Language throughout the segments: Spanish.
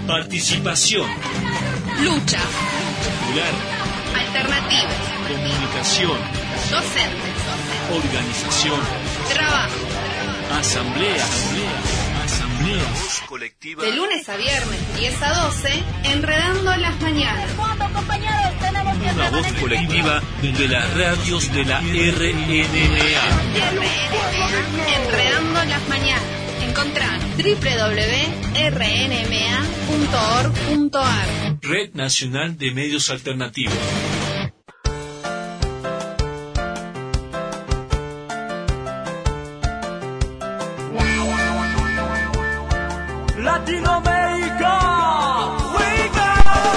Participación. Lucha. Popular. Alternativa. Comunicación. Docentes. Organización. Trabajo. Asamblea. Voz colectiva. De lunes a viernes, 10 a 12, Enredando las Mañanas. Una voz colectiva de las radios de la RNMA. Enredando las Mañanas. Encontrá www.rnma.org.ar. Red Nacional de Medios Alternativos. Latinoamérica, we go.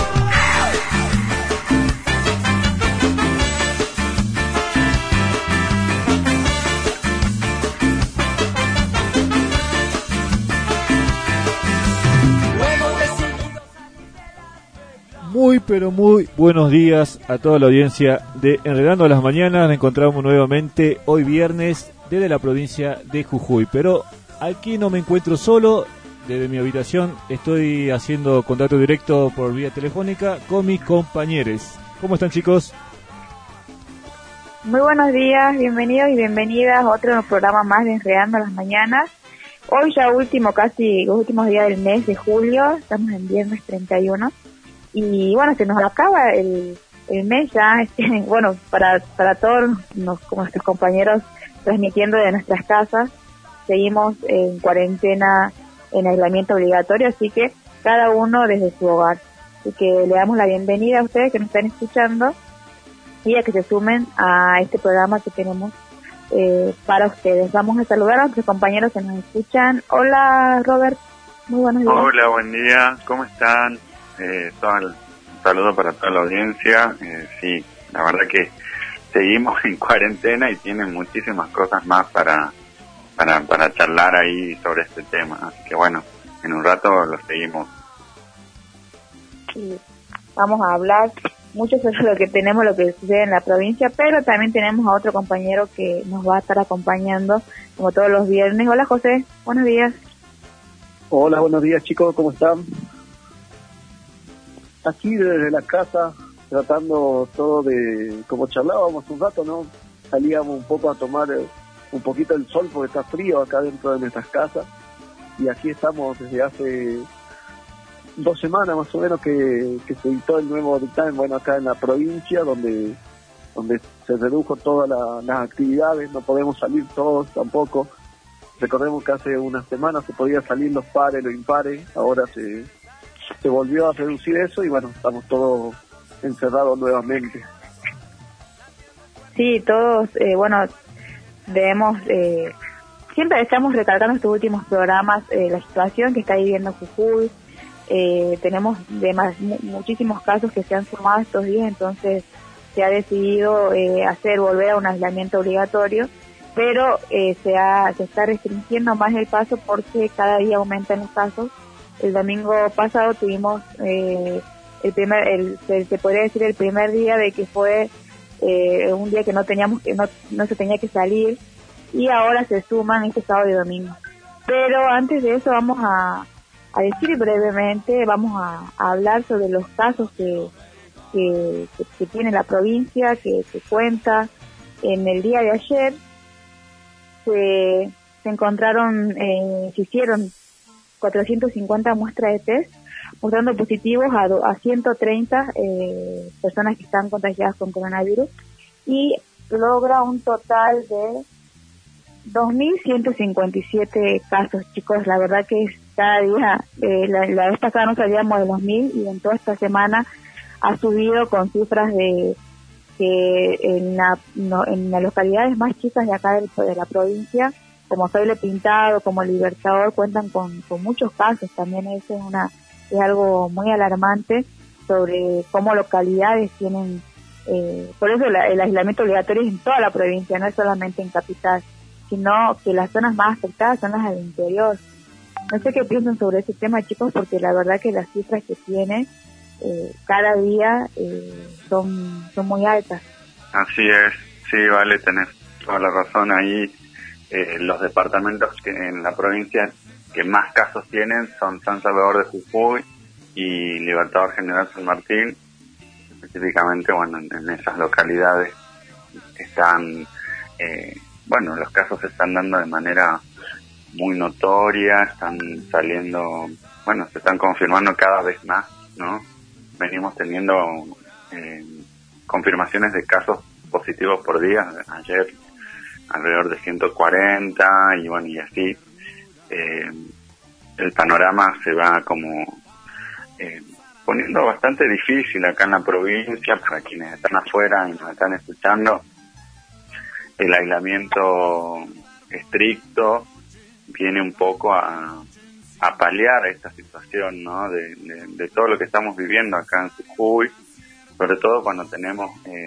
Muy pero muy buenos días a toda la audiencia de Enredando las Mañanas. Nos encontramos nuevamente hoy viernes desde la provincia de Jujuy, pero aquí no me encuentro solo. Desde mi habitación estoy haciendo contacto directo por vía telefónica con mis compañeros. ¿Cómo están, chicos? Muy buenos días, bienvenidos y bienvenidas a otro programa más de Enredando las Mañanas. Hoy ya casi los últimos días del mes de julio, estamos en viernes 31 y bueno, se nos acaba el mes ya, bueno, para todos como nuestros compañeros transmitiendo de nuestras casas, seguimos en cuarentena, en aislamiento obligatorio, así que cada uno desde su hogar. Así que le damos la bienvenida a ustedes que nos están escuchando y a que se sumen a este programa que tenemos para ustedes. Vamos a saludar a nuestros compañeros que nos escuchan. Hola, Robert, muy buenos días. Hola, buen día, ¿cómo están? Un saludo para toda la audiencia. Sí, la verdad que seguimos en cuarentena y tienen muchísimas cosas más para charlar ahí sobre este tema, así que bueno, en un rato lo seguimos. Sí, vamos a hablar mucho sobre lo que sucede en la provincia, pero también tenemos a otro compañero que nos va a estar acompañando como todos los viernes. Hola, José, buenos días. Hola, buenos días, chicos, ¿cómo están? Aquí desde la casa, tratando todo de, como charlábamos un rato, ¿no? Salíamos un poco a tomar un poquito el sol porque está frío acá dentro de nuestras casas, y aquí estamos desde hace 2 semanas más o menos que se editó el nuevo dictamen, bueno, acá en la provincia donde se redujo todas las actividades, no podemos salir todos tampoco. Recordemos que hace unas semanas se podía salir los pares, los impares, ahora se volvió a reducir eso y bueno, estamos todos encerrados nuevamente. Sí, todos, bueno, debemos, siempre estamos recalcando estos últimos programas, la situación que está viviendo Jujuy. Tenemos muchísimos casos que se han sumado estos días, entonces se ha decidido volver a un aislamiento obligatorio, pero se está restringiendo más el paso porque cada día aumentan los casos. El domingo pasado tuvimos se podría decir el primer día de que fue un día que no se tenía que salir, y ahora se suman este sábado y domingo. Pero antes de eso vamos a decir brevemente, vamos a hablar sobre los casos que tiene la provincia, que cuenta. En el día de ayer se hicieron 450 muestras de test, mostrando positivos a 130 personas que están contagiadas con coronavirus, y logra un total de 2.157 casos, chicos. La verdad que cada día, la vez pasada no salíamos de los 1.000 y en toda esta semana ha subido con cifras de que en las localidades más chicas de acá de la provincia, como Soyle Pintado, como Libertador, cuentan con muchos casos. También eso es algo muy alarmante sobre cómo localidades tienen, por eso el aislamiento obligatorio es en toda la provincia, no es solamente en Capital, sino que las zonas más afectadas son las del interior. No sé qué piensan sobre ese tema, chicos, porque la verdad que las cifras que tiene cada día son muy altas. Así es, sí, vale, tenés toda la razón ahí. Los departamentos que en la provincia que más casos tienen son San Salvador de Jujuy, y Libertador General San Martín, específicamente, bueno, en esas localidades están, los casos se están dando de manera muy notoria, están saliendo, se están confirmando cada vez más, ¿no? Venimos teniendo confirmaciones de casos positivos por día, ayer alrededor de 140 y así. El panorama se va como poniendo bastante difícil acá en la provincia. Para quienes están afuera y nos están escuchando, el aislamiento estricto viene un poco a paliar esta situación, ¿no? De todo lo que estamos viviendo acá en Jujuy, sobre todo cuando tenemos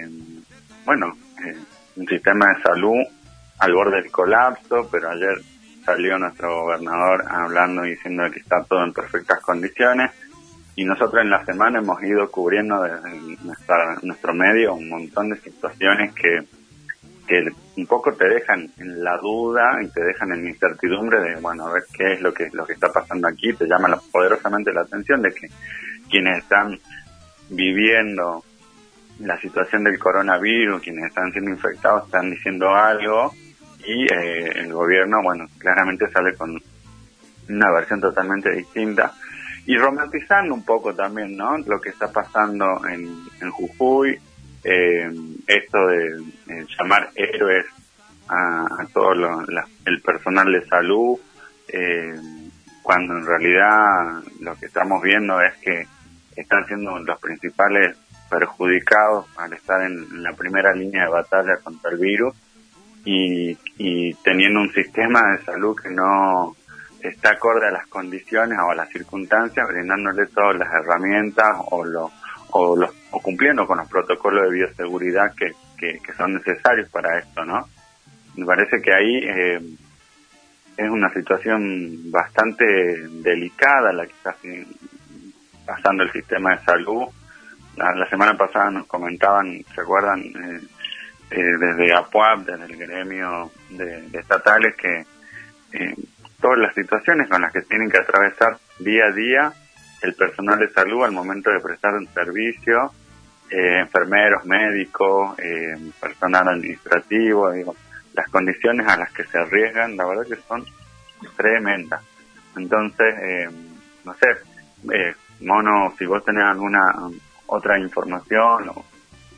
un sistema de salud al borde del colapso, pero ayer salió nuestro gobernador hablando y diciendo que está todo en perfectas condiciones, y nosotros en la semana hemos ido cubriendo desde nuestro medio un montón de situaciones que un poco te dejan en la duda y te dejan en incertidumbre de, a ver qué es lo que está pasando aquí. Te llama poderosamente la atención de que quienes están viviendo la situación del coronavirus, quienes están siendo infectados, están diciendo algo, y el gobierno, claramente sale con una versión totalmente distinta, y romantizando un poco también, ¿no?, lo que está pasando en Jujuy, esto de llamar héroes a todo el personal de salud, cuando en realidad lo que estamos viendo es que están siendo los principales perjudicados al estar en la primera línea de batalla contra el virus, y teniendo un sistema de salud que no está acorde a las condiciones o a las circunstancias, brindándole todas las herramientas o cumpliendo con los protocolos de bioseguridad que son necesarios para esto, ¿no? Me parece que ahí es una situación bastante delicada la que está pasando el sistema de salud. La semana pasada nos comentaban, ¿se acuerdan? Desde APUAP, desde el gremio de estatales, que todas las situaciones con las que tienen que atravesar día a día el personal de salud al momento de prestar un servicio, enfermeros, médicos, personal administrativo, las condiciones a las que se arriesgan, la verdad que son tremendas. Entonces, no sé, Mono, si vos tenés alguna otra información o...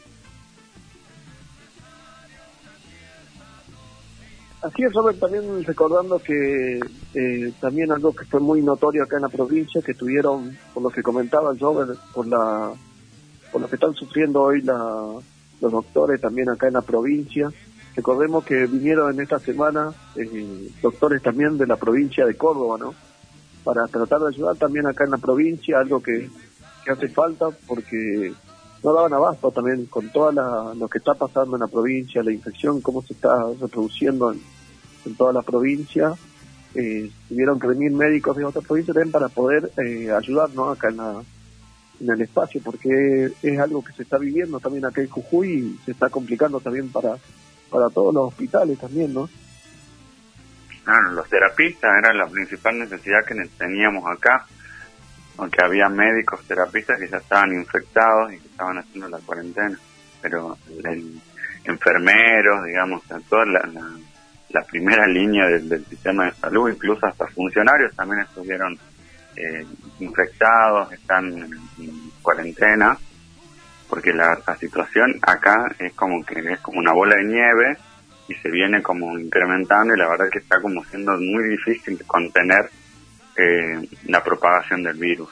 Así es, Robert, también recordando que también algo que fue muy notorio acá en la provincia, que tuvieron, por lo que comentaba Robert, por lo que están sufriendo hoy los doctores también acá en la provincia. Recordemos que vinieron en esta semana doctores también de la provincia de Córdoba, ¿no?, para tratar de ayudar también acá en la provincia, algo que hace falta porque no daban abasto también con toda lo que está pasando en la provincia, la infección, cómo se está reproduciendo en toda la provincia. Tuvieron que venir médicos de otras provincias también para poder ayudar, ¿no?, acá en el espacio, porque es algo que se está viviendo también acá en Jujuy y se está complicando también para todos los hospitales también, ¿no? Claro, los terapistas eran la principal necesidad que teníamos acá, porque había médicos terapistas que ya estaban infectados y que estaban haciendo la cuarentena, pero enfermeros, digamos, toda la primera línea del sistema de salud, incluso hasta funcionarios también estuvieron infectados, están en cuarentena, porque la situación acá es como una bola de nieve y se viene como incrementando, y la verdad que está como siendo muy difícil contener la propagación del virus.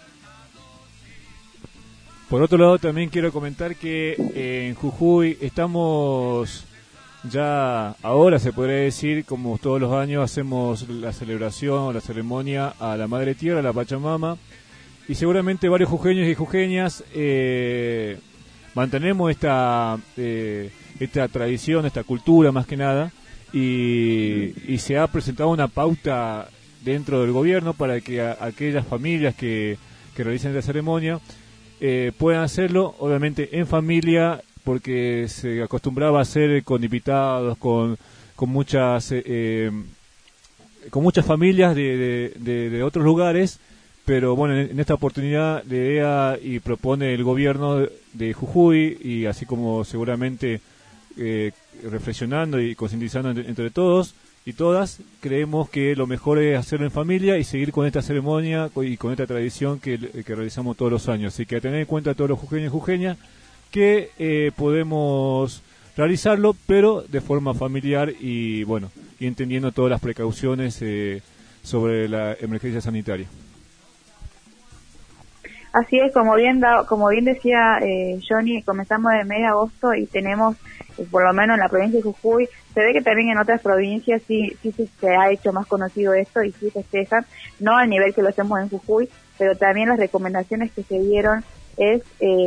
Por otro lado, también quiero comentar que en Jujuy estamos ya, ahora se podría decir, como todos los años hacemos la celebración o la ceremonia a la Madre Tierra, a la Pachamama, y seguramente varios jujeños y jujeñas mantenemos esta tradición, esta cultura más que nada, y se ha presentado una pauta dentro del gobierno para que aquellas familias que realicen esta ceremonia puedan hacerlo, obviamente en familia, porque se acostumbraba a hacer con invitados, con muchas familias de otros lugares, pero bueno, en esta oportunidad la idea y propone el gobierno de Jujuy, y así como seguramente reflexionando y concientizando entre todos y todas, creemos que lo mejor es hacerlo en familia y seguir con esta ceremonia y con esta tradición que realizamos todos los años. Así que a tener en cuenta a todos los jujeños y jujeñas que podemos realizarlo, pero de forma familiar y bueno, y entendiendo todas las precauciones sobre la emergencia sanitaria. Así es, como bien decía Johnny, comenzamos en el mes de agosto y tenemos, por lo menos en la provincia de Jujuy, se ve que también en otras provincias sí se ha hecho más conocido esto y sí festejan, no al nivel que lo hacemos en Jujuy, pero también las recomendaciones que se dieron es,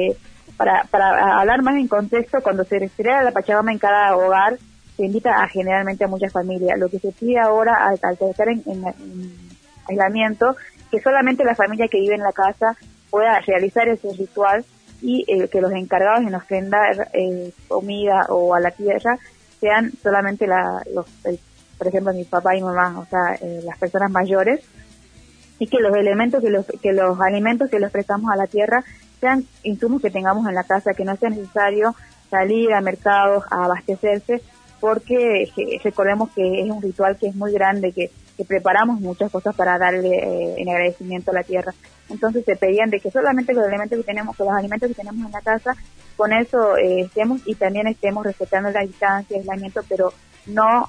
para hablar más en contexto, cuando se celebra la Pachamama en cada hogar, se invita generalmente a muchas familias. Lo que se pide ahora al estar en aislamiento, que solamente la familia que vive en la casa pueda realizar ese ritual y que los encargados en ofrendar comida o a la tierra sean solamente por ejemplo, mi papá y mamá, o sea, las personas mayores, y que los elementos, que los alimentos que les prestamos a la tierra sean insumos que tengamos en la casa, que no sea necesario salir a mercados a abastecerse, porque recordemos que es un ritual que es muy grande, que preparamos muchas cosas para darle en agradecimiento a la tierra. Entonces se pedían de que solamente los elementos que tenemos, con los alimentos que tenemos en la casa, con eso estemos y también estemos respetando la distancia, el aislamiento, pero no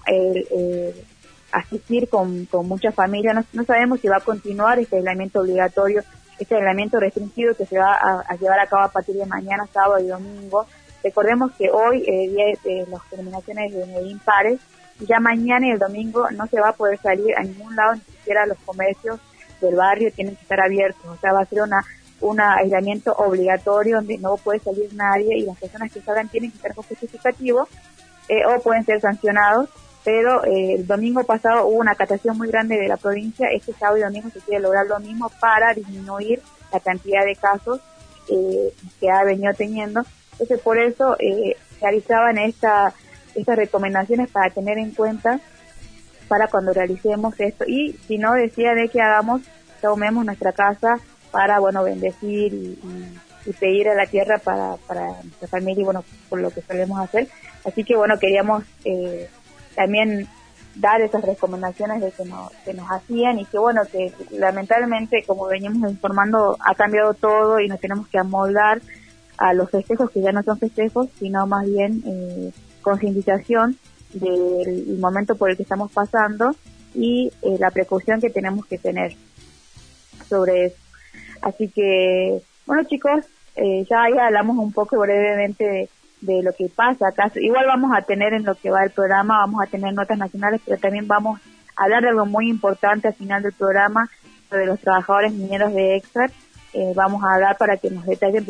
asistir con muchas familias. No sabemos si va a continuar este aislamiento obligatorio, este aislamiento restringido que se va a llevar a cabo a partir de mañana, sábado y domingo. Recordemos que hoy, día de las terminaciones de Medellín pares, ya mañana y el domingo no se va a poder salir a ningún lado, ni siquiera los comercios del barrio tienen que estar abiertos. O sea, va a ser un aislamiento obligatorio donde no puede salir nadie y las personas que salgan tienen que estar con justificativo o pueden ser sancionados. Pero el domingo pasado hubo una acatación muy grande de la provincia. Este sábado y domingo se quiere lograr lo mismo para disminuir la cantidad de casos que ha venido teniendo. Entonces, por eso realizaban estas recomendaciones para tener en cuenta para cuando realicemos esto. Y si no, decía de que tomemos nuestra casa para, bueno, bendecir y pedir a la tierra para nuestra familia y, bueno, por lo que solemos hacer. Así que, bueno, queríamos también dar esas recomendaciones de que nos hacían y que, bueno, que lamentablemente, como veníamos informando, ha cambiado todo y nos tenemos que amoldar a los festejos que ya no son festejos, sino más bien concientización del momento por el que estamos pasando y la precaución que tenemos que tener sobre eso. Así que, bueno, chicos, ya hablamos un poco brevemente de lo que pasa acá. Igual vamos a tener en lo que va el programa, vamos a tener notas nacionales, pero también vamos a hablar de algo muy importante al final del programa, sobre los trabajadores mineros de Exar. Vamos a hablar para que nos detallen,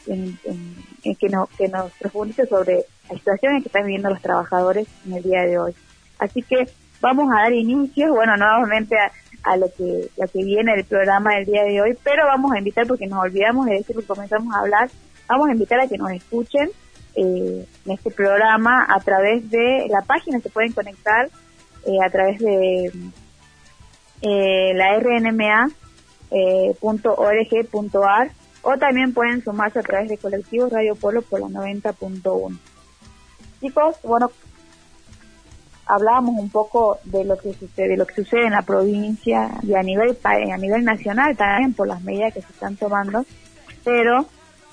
que nos profundice sobre la situación en que están viviendo los trabajadores en el día de hoy. Así que vamos a dar inicio, bueno, nuevamente a lo que viene del programa del día de hoy, pero vamos a invitar, porque nos olvidamos de decir que comenzamos a hablar, vamos a invitar a que nos escuchen en este programa a través de la página. Se pueden conectar a través de la rnma.org.ar o también pueden sumarse a través de Colectivos Radio Polo por la 90.1. Chicos, bueno, hablábamos un poco de lo que sucede en la provincia y a nivel nacional también por las medidas que se están tomando, pero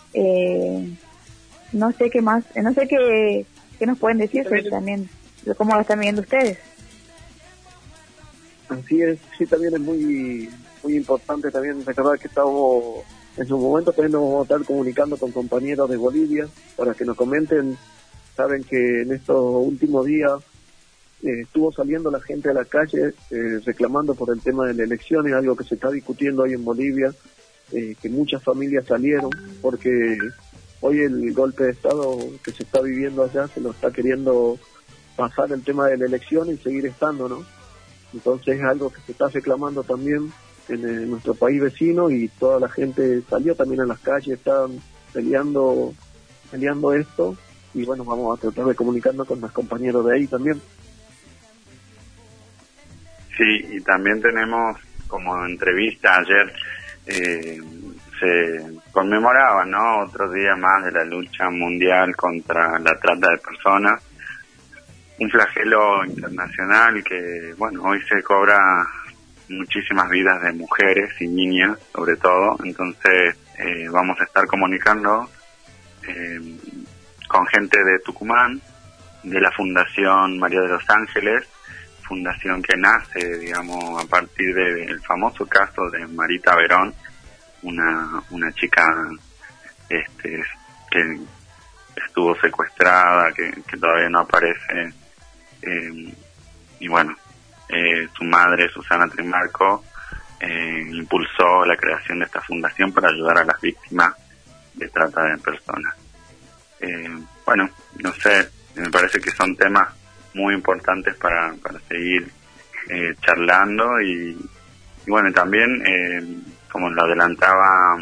no sé qué más, no sé qué nos pueden decir también de cómo lo están viendo ustedes. Así es, sí, también es muy importante también recordar que estamos en su momento, también nos vamos a estar comunicando con compañeros de Bolivia para que nos comenten. Saben que en estos últimos días estuvo saliendo la gente a la calle reclamando por el tema de las elecciones, algo que se está discutiendo hoy en Bolivia, que muchas familias salieron porque hoy el golpe de Estado que se está viviendo allá se lo está queriendo pasar el tema de la elección y seguir estando, ¿no? Entonces es algo que se está reclamando también en nuestro país vecino y toda la gente salió también a las calles, están peleando esto y bueno, vamos a tratar de comunicarnos con los compañeros de ahí también. Sí, y también tenemos como entrevista ayer se conmemoraba, ¿no?, otro día más de la lucha mundial contra la trata de personas, un flagelo internacional que, bueno, hoy se cobra muchísimas vidas de mujeres y niñas, sobre todo. Entonces vamos a estar comunicando con gente de Tucumán, de la Fundación María de los Ángeles, fundación que nace, digamos, a partir del famoso caso de Marita Verón, una chica que estuvo secuestrada, que todavía no aparece, y bueno, su madre, Susana Trimarco, impulsó la creación de esta fundación para ayudar a las víctimas de trata de personas. Bueno, no sé, me parece que son temas muy importantes para seguir charlando y bueno, también, como lo adelantaba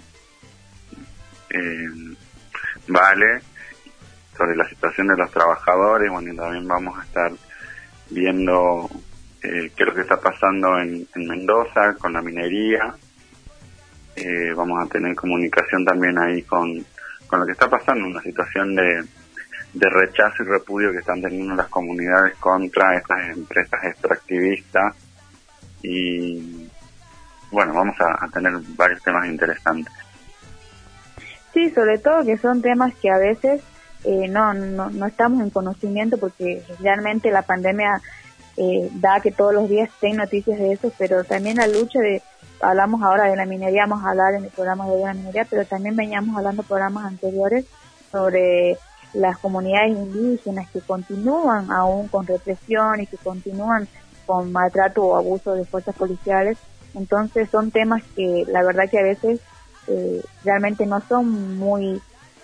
Vale, sobre la situación de los trabajadores, bueno, y también vamos a estar viendo qué es lo que está pasando en Mendoza con la minería. Vamos a tener comunicación también ahí con lo que está pasando, una situación de rechazo y repudio que están teniendo las comunidades contra estas empresas extractivistas. Y bueno, vamos a tener varios temas interesantes. Sí, sobre todo que son temas que a veces no estamos en conocimiento, porque realmente la pandemia da que todos los días estén noticias de eso, pero también la lucha hablamos ahora de la minería, vamos a hablar en el programa de la minería, pero también veníamos hablando en programas anteriores sobre las comunidades indígenas que continúan aún con represión y que continúan con maltrato o abuso de fuerzas policiales. Entonces son temas que la verdad que a veces realmente no son muy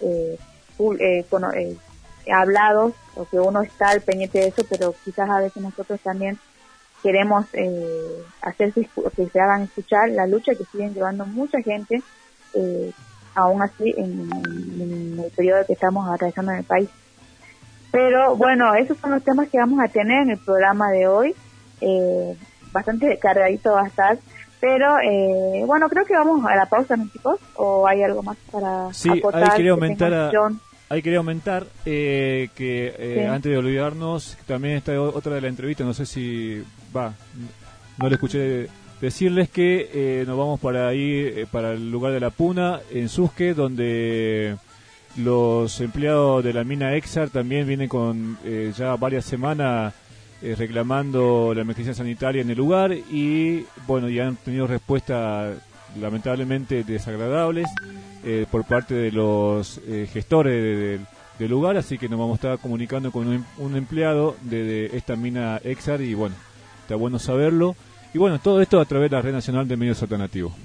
hablados, o que uno está al pendiente de eso, pero quizás a veces nosotros también queremos hacer que se hagan escuchar la lucha que siguen llevando mucha gente, aún así en el periodo que estamos atravesando en el país. Pero bueno, esos son los temas que vamos a tener en el programa de hoy. Bastante cargadito va a estar, pero bueno, creo que vamos a la pausa, ¿no, chicos? ¿O hay algo más para acotar? Ahí quería aumentar que antes de olvidarnos, también está otra de la entrevista, no sé si no le escuché decirles que nos vamos para ahí, para el lugar de la Puna, en Susque, donde los empleados de la mina Exar también vienen con ya varias semanas reclamando la emergencia sanitaria en el lugar, y bueno, ya han tenido respuestas lamentablemente desagradables por parte de los gestores del lugar, así que nos vamos a estar comunicando con un empleado de esta mina Exar, y bueno, está bueno saberlo. Y bueno, todo esto a través de la Red Nacional de Medios Alternativos.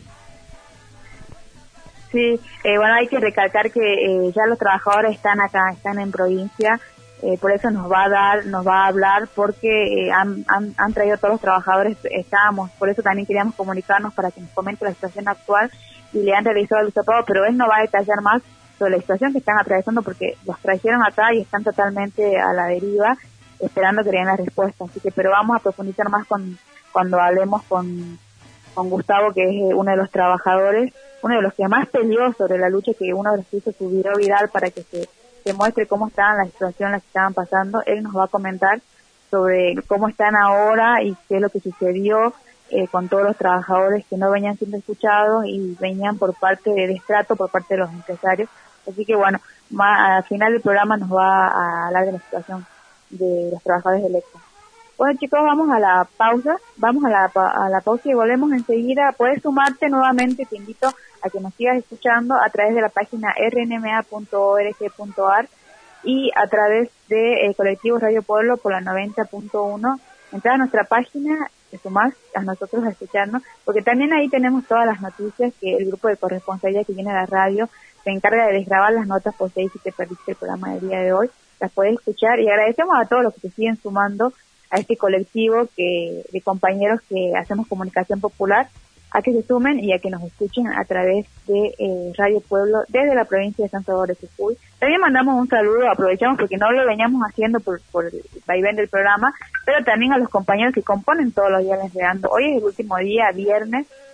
Sí, bueno, hay que recalcar que ya los trabajadores están acá, están en provincia, por eso nos va a hablar, porque han traído todos los trabajadores, por eso también queríamos comunicarnos para que nos comente la situación actual, y le han realizado el hisopado, pero él no va a detallar más sobre la situación que están atravesando, porque los trajeron acá y están totalmente a la deriva, esperando que le den la respuesta. Así que, pero vamos a profundizar más cuando hablemos con Gustavo, que es uno de los trabajadores, uno de los que más peleó sobre la lucha, que uno de los que hizo su video viral para que se muestre cómo estaban la situación en la que estaban pasando. Él nos va a comentar sobre cómo están ahora y qué es lo que sucedió con todos los trabajadores que no venían siendo escuchados y venían por parte de destrato por parte de los empresarios. Así que bueno, al final del programa nos va a hablar de la situación de los trabajadores de Electra. Bueno, chicos, vamos a la pausa, y volvemos enseguida. Puedes sumarte nuevamente, te invito a que nos sigas escuchando a través de la página rnma.org.ar y a través de Colectivo Radio Pueblo por la 90.1. Entra a nuestra página, te sumás a nosotros a escucharnos, porque también ahí tenemos todas las noticias que el grupo de corresponsabilidad que viene a la radio se encarga de desgrabar las notas por si te perdiste el programa del día de hoy, las puedes escuchar, y agradecemos a todos los que se siguen sumando a este colectivo de compañeros que hacemos comunicación popular, a que se sumen y a que nos escuchen a través de Radio Pueblo desde la provincia de San Salvador de Jujuy. También mandamos un saludo, aprovechamos porque no lo veníamos haciendo por el vaivén del programa, pero también a los compañeros que componen todos los días Enredando. Hoy es el último día, viernes,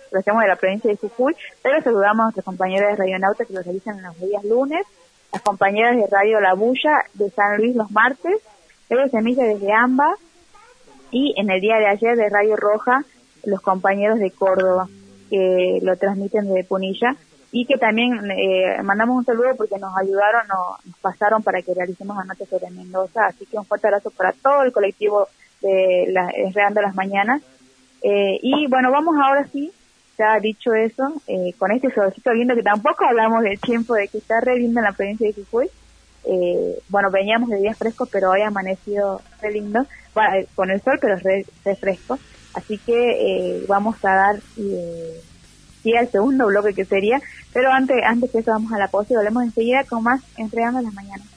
lo hacemos de la provincia de Jujuy, pero saludamos a nuestros compañeros de Radionauta que lo realizan en los días lunes, las compañeras de Radio La Bulla de San Luis los martes, Radio Semilla desde AMBA, y en el día de ayer de Radio Roja, los compañeros de Córdoba, que lo transmiten desde Punilla, y que también mandamos un saludo porque nos ayudaron, nos pasaron para que realicemos anoche sobre Mendoza, así que un fuerte abrazo para todo el colectivo de Enredando las Mañanas. Y bueno, vamos ahora sí, ya dicho eso, con este solcito lindo que tampoco hablamos del tiempo, de que está re lindo en la provincia de Jujuy. Bueno, veníamos de días frescos, pero hoy ha amanecido re lindo, bueno, con el sol, pero re fresco. Así que vamos a dar sí al segundo bloque que sería, pero antes que eso vamos a la pausa y volvemos enseguida con más Enredando las Mañanas.